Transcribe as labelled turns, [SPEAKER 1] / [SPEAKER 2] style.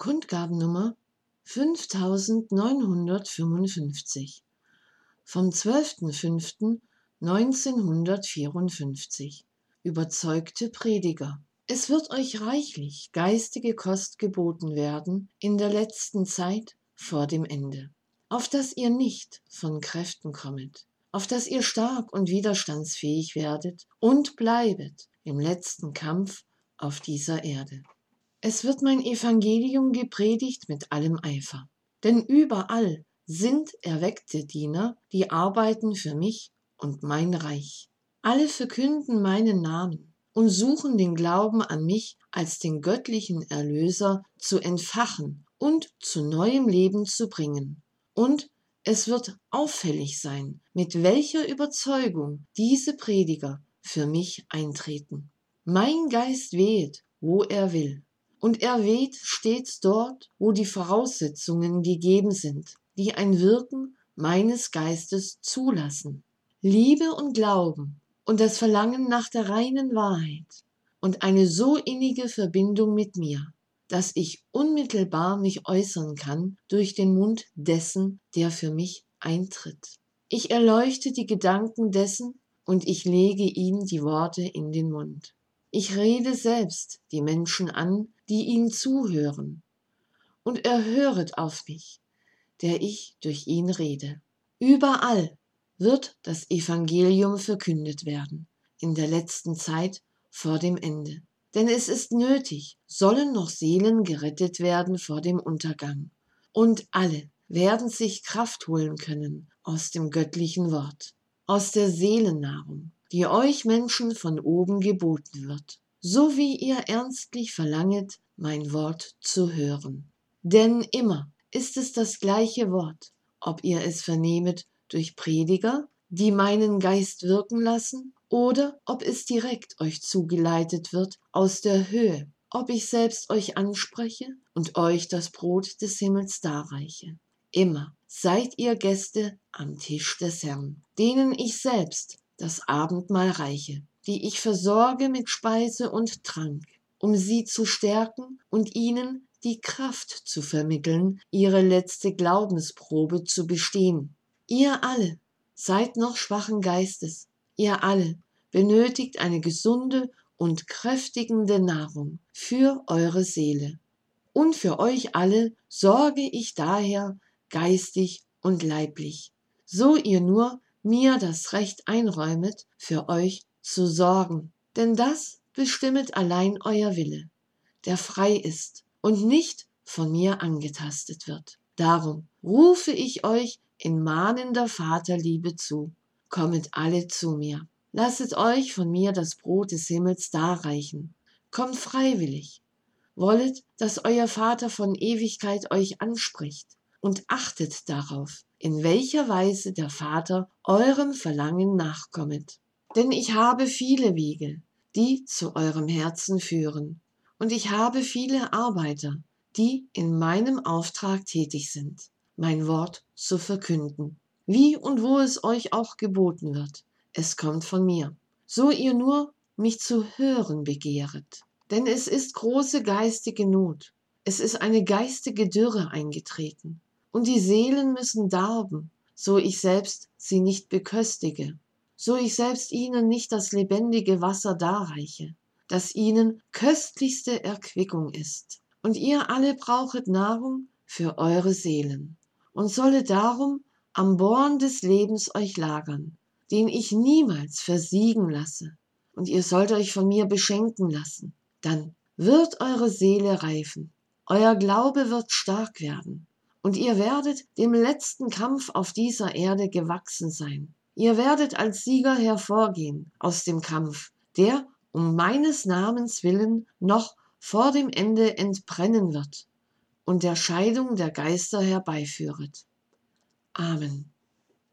[SPEAKER 1] Kundgabennummer 5955 vom 12.05.1954. Überzeugte Prediger. Es wird euch reichlich geistige Kost geboten werden in der letzten Zeit vor dem Ende, auf dass ihr nicht von Kräften kommet, auf dass ihr stark und widerstandsfähig werdet und bleibet im letzten Kampf auf dieser Erde. Es wird mein Evangelium gepredigt mit allem Eifer, denn überall sind erweckte Diener, die arbeiten für mich und mein Reich. Alle verkünden meinen Namen und suchen den Glauben an mich als den göttlichen Erlöser zu entfachen und zu neuem Leben zu bringen. Und es wird auffällig sein, mit welcher Überzeugung diese Prediger für mich eintreten. Mein Geist wehet, wo er will. Und er weht stets dort, wo die Voraussetzungen gegeben sind, die ein Wirken meines Geistes zulassen. Liebe und Glauben und das Verlangen nach der reinen Wahrheit und eine so innige Verbindung mit mir, dass ich unmittelbar mich äußern kann durch den Mund dessen, der für mich eintritt. Ich erleuchte die Gedanken dessen und ich lege ihm die Worte in den Mund. Ich rede selbst die Menschen an, die ihm zuhören, und er höret auf mich, der ich durch ihn rede. Überall wird das Evangelium verkündet werden, in der letzten Zeit vor dem Ende. Denn es ist nötig, sollen noch Seelen gerettet werden vor dem Untergang. Und alle werden sich Kraft holen können aus dem göttlichen Wort, aus der Seelennahrung, die euch Menschen von oben geboten wird, so wie ihr ernstlich verlanget, mein Wort zu hören. Denn immer ist es das gleiche Wort, ob ihr es vernehmet durch Prediger, die meinen Geist wirken lassen, oder ob es direkt euch zugeleitet wird aus der Höhe, ob ich selbst euch anspreche und euch das Brot des Himmels darreiche. Immer seid ihr Gäste am Tisch des Herrn, denen ich selbst das Abendmahl reiche, die ich versorge mit Speise und Trank, um sie zu stärken und ihnen die Kraft zu vermitteln, ihre letzte Glaubensprobe zu bestehen. Ihr alle seid noch schwachen Geistes, ihr alle benötigt eine gesunde und kräftigende Nahrung für eure Seele. Und für euch alle sorge ich daher geistig und leiblich, so ihr nur mir das Recht einräumet, für euch zu sorgen. Denn das bestimmet allein euer Wille, der frei ist und nicht von mir angetastet wird. Darum rufe ich euch in mahnender Vaterliebe zu. Kommet alle zu mir. Lasset euch von mir das Brot des Himmels darreichen. Kommt freiwillig. Wollet, dass euer Vater von Ewigkeit euch anspricht und achtet darauf, in welcher Weise der Vater eurem Verlangen nachkommet. Denn ich habe viele Wege, die zu eurem Herzen führen, und ich habe viele Arbeiter, die in meinem Auftrag tätig sind, mein Wort zu verkünden. Wie und wo es euch auch geboten wird, es kommt von mir, so ihr nur mich zu hören begehret. Denn es ist große geistige Not, es ist eine geistige Dürre eingetreten, und die Seelen müssen darben, so ich selbst sie nicht beköstige, so ich selbst ihnen nicht das lebendige Wasser darreiche, das ihnen köstlichste Erquickung ist. Und ihr alle brauchet Nahrung für eure Seelen, und solle darum am Born des Lebens euch lagern, den ich niemals versiegen lasse, und ihr sollt euch von mir beschenken lassen. Dann wird eure Seele reifen, euer Glaube wird stark werden, und ihr werdet dem letzten Kampf auf dieser Erde gewachsen sein. Ihr werdet als Sieger hervorgehen aus dem Kampf, der um meines Namens willen noch vor dem Ende entbrennen wird und der Scheidung der Geister herbeiführet. Amen.